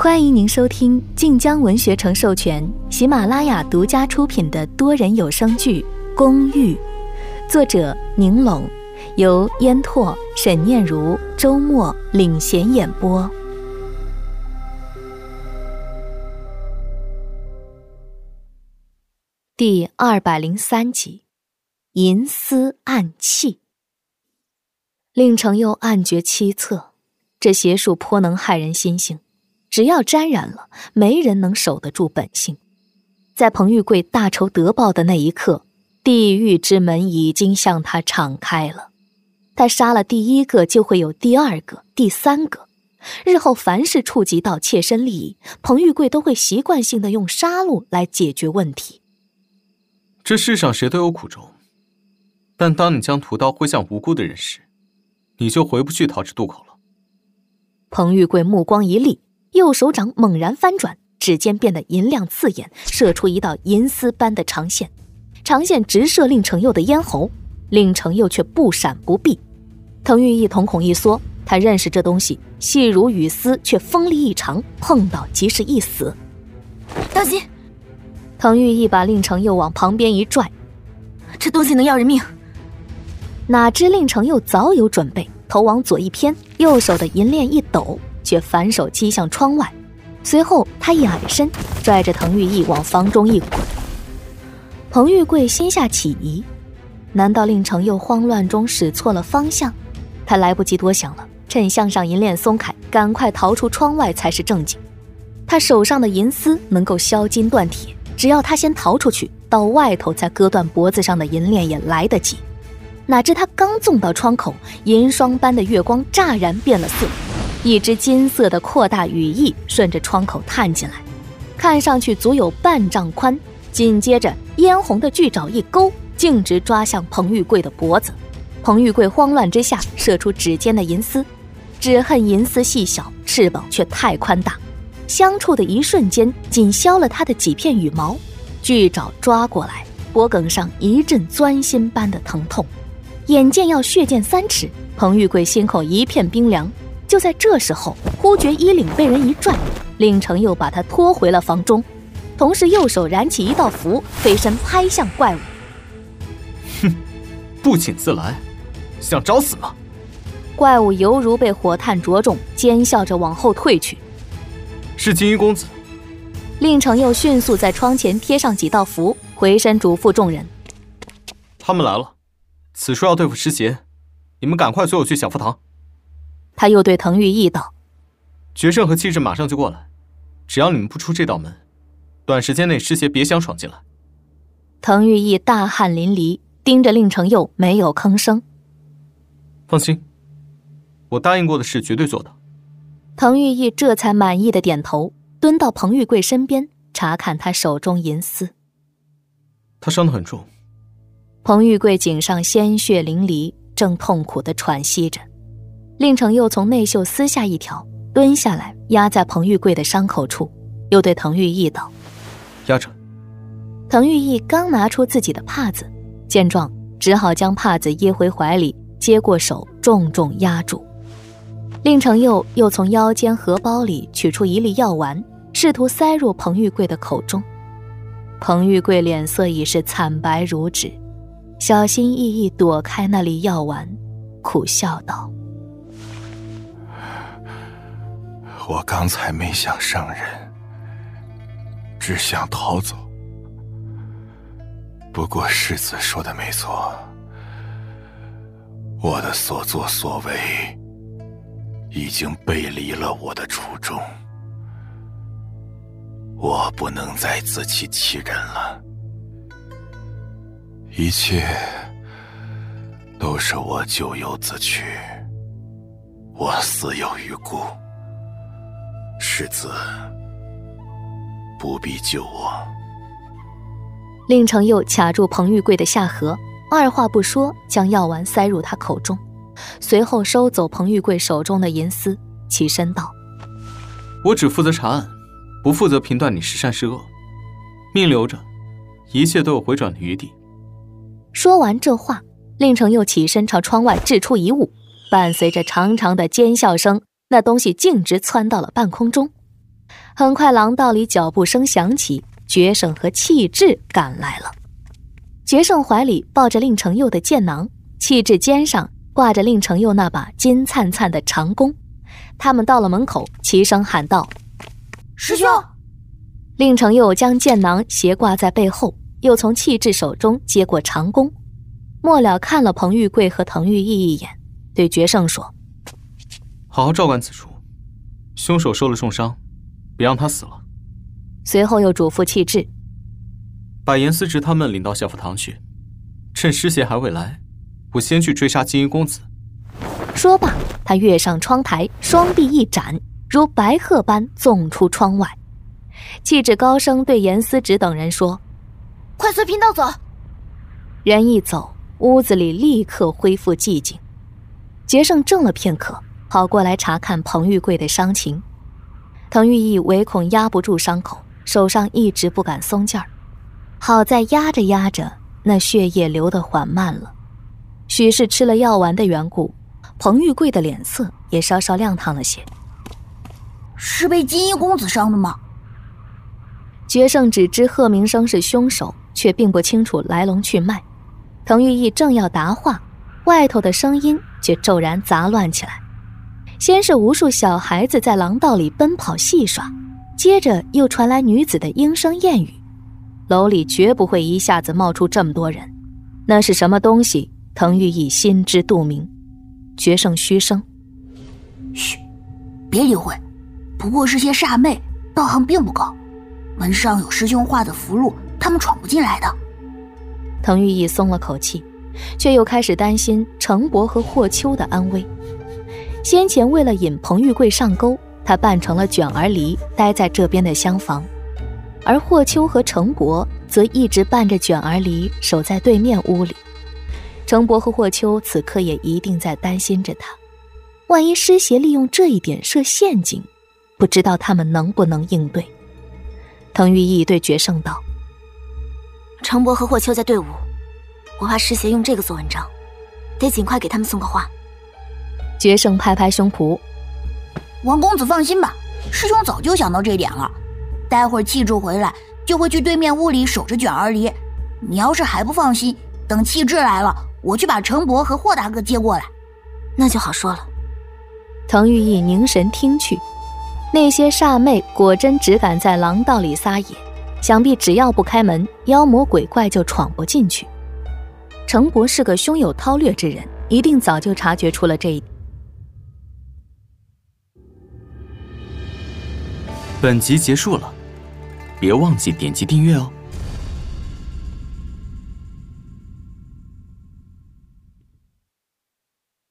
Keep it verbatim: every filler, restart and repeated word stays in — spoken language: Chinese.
欢迎您收听晋江文学城授权、喜马拉雅独家出品的多人有声剧《公寓》，作者宁拢，由烟拓、沈念如、周末领衔演播。第二百零三集，银丝暗器。令程又暗觉凄恻，这邪术颇能害人心性，只要沾染了，没人能守得住本性。在彭玉贵大仇得报的那一刻，地狱之门已经向他敞开了。他杀了第一个，就会有第二个、第三个。日后凡是触及到切身利益，彭玉贵都会习惯性的用杀戮来解决问题。 这世上谁都有苦衷，但当你将屠刀挥向无辜的人时，你就回不去桃之渡口了。 彭玉贵目光一厉，右手掌猛然翻转，指尖变得银亮刺眼，射出一道银丝般的长线，长线直射令程佑的咽喉，令程佑却不闪不避。滕玉义瞳孔一缩，他认识这东西细如羽丝，却锋利异常，碰到即是一死。 当心！ 滕玉义把令程佑往旁边一拽， 这东西能要人命。 哪知令程佑早有准备，头往左一偏，右手的银链一抖，却反手击向窗外。随后他一矮身，拽着滕玉义往房中一滚。彭玉贵心下起疑，难道令程佑慌乱中使错了方向？他来不及多想了，趁向上银链松开，赶快逃出窗外才是正经。他手上的银丝能够削金断铁，只要他先逃出去，到外头再割断脖子上的银链也来得及。哪知他刚纵到窗口，银霜般的月光乍然变了色，一只金色的扩大羽翼顺着窗口探进来，看上去足有半丈宽。紧接着嫣红的巨爪一勾，径直抓向彭玉贵的脖子。彭玉贵慌乱之下射出指尖的银丝，只恨银丝细小，翅膀却太宽大，相触的一瞬间仅削了他的几片羽毛。巨爪抓过来，脖颈上一阵钻心般的疼痛。眼见要血溅三尺，彭玉贵心口一片冰凉。就在这时候，忽觉衣领被人一拽，令程又把他拖回了房中，同时右手燃起一道符，飞身拍向怪物。 哼，不请自来，想找死吗？ 怪物犹如被火炭灼中，尖笑着往后退去。 是金鱼公子。 令程又迅速在窗前贴上几道符，回身嘱咐众人： 他们来了，此处要对付尸邪，你们赶快随我去小福堂。 他又对滕玉义道： 决胜和气质马上就过来，只要你们不出这道门，短时间内尸邪别想闯进来。 滕玉义大汗淋漓，盯着令程佑没有吭声。 放心，我答应过的事绝对做到。 滕玉义这才满意的点头，蹲到彭玉贵身边，查看他手中银丝。 他伤得很重。 彭玉贵颈上鲜血淋漓，正痛苦地喘息着。令程又从内袖撕下一条，蹲下来压在彭玉贵的伤口处，又对滕玉义道： 压着。 滕玉义刚拿出自己的帕子，见状只好将帕子掖回怀里，接过手重重压住。令程又又从腰间荷包里取出一粒药丸，试图塞入彭玉贵的口中。彭玉贵脸色已是惨白如纸，小心翼翼躲开那粒药丸，苦笑道： 我刚才没想伤人，只想逃走。不过世子说的没错，我的所作所为已经背离了我的初衷，我不能再自欺欺人了。一切都是我咎由自取，我死有余辜。世子不必救我。 令程又卡住彭玉贵的下颌，二话不说将药丸塞入他口中，随后收走彭玉贵手中的银丝，起身道： 我只负责查案，不负责评断你是善是恶，命留着，一切都有回转的余地。 说完这话，令程又起身朝窗外掷出一物，伴随着长长的尖笑声，那东西径直窜到了半空中。 很快，廊道里脚步声响起，决胜和气质赶来了。决胜怀里抱着令成佑的剑囊，气质肩上挂着令成佑那把金灿灿的长弓。他们到了门口，齐声喊道：“ 师兄！” 令成佑将剑囊斜挂在背后，又从气质手中接过长弓，末了看了彭玉贵和滕玉义一眼，对决胜说：“ 好好照管此处，凶手受了重伤，别让他死了。” 随后又嘱咐气质：“ 把严思直他们领到小福堂去，趁师爷还未来，我先去追杀金衣公子。” 说罢，他跃上窗台，双臂一展，如白鹤般纵出窗外。气质高声对严思直等人说：“ 快随贫道走！” 人一走，屋子里立刻恢复寂静。决胜怔了片刻，跑过来查看彭玉贵的伤情。滕玉义唯恐压不住伤口，手上一直不敢松劲儿。好在压着压着，那血液流得缓慢了。许是吃了药丸的缘故，彭玉贵的脸色也稍稍亮堂了些。 是被金衣公子伤的吗？ 决胜只知贺明生是凶手，却并不清楚来龙去脉。滕玉义正要答话，外头的声音却骤然杂乱起来。先是无数小孩子在廊道里奔跑戏耍，接着又传来女子的莺声燕语。楼里绝不会一下子冒出这么多人，那是什么东西？滕玉义心知肚明。决胜嘘声：“ 嘘，别理会，不过是些煞魅，道行并不高。门上有师兄画的符箓，他们闯不进来的。” 滕玉义松了口气，却又开始担心程伯和霍秋的安危。先前为了引彭玉贵上钩，他扮成了卷儿离，待在这边的厢房，而霍秋和程伯则一直伴着卷儿离守在对面屋里。程伯和霍秋此刻也一定在担心着他，万一师爷利用这一点设陷阱，不知道他们能不能应对。滕玉义对决胜道：“ 程伯和霍秋在队伍，我怕师爷用这个做文章，得尽快给他们送个话。” 决胜拍拍胸脯：“ 王公子放心吧，师兄早就想到这点了。待会儿气质回来，就会去对面屋里守着卷儿离。你要是还不放心，等气质来了，我去把程伯和霍大哥接过来。”那就好说了。 滕玉义凝神听去，那些煞魅果真只敢在廊道里撒野，想必只要不开门，妖魔鬼怪就闯不进去。程伯是个胸有韬略之人，一定早就察觉出了这一点。 本集结束了，别忘记点击订阅哦。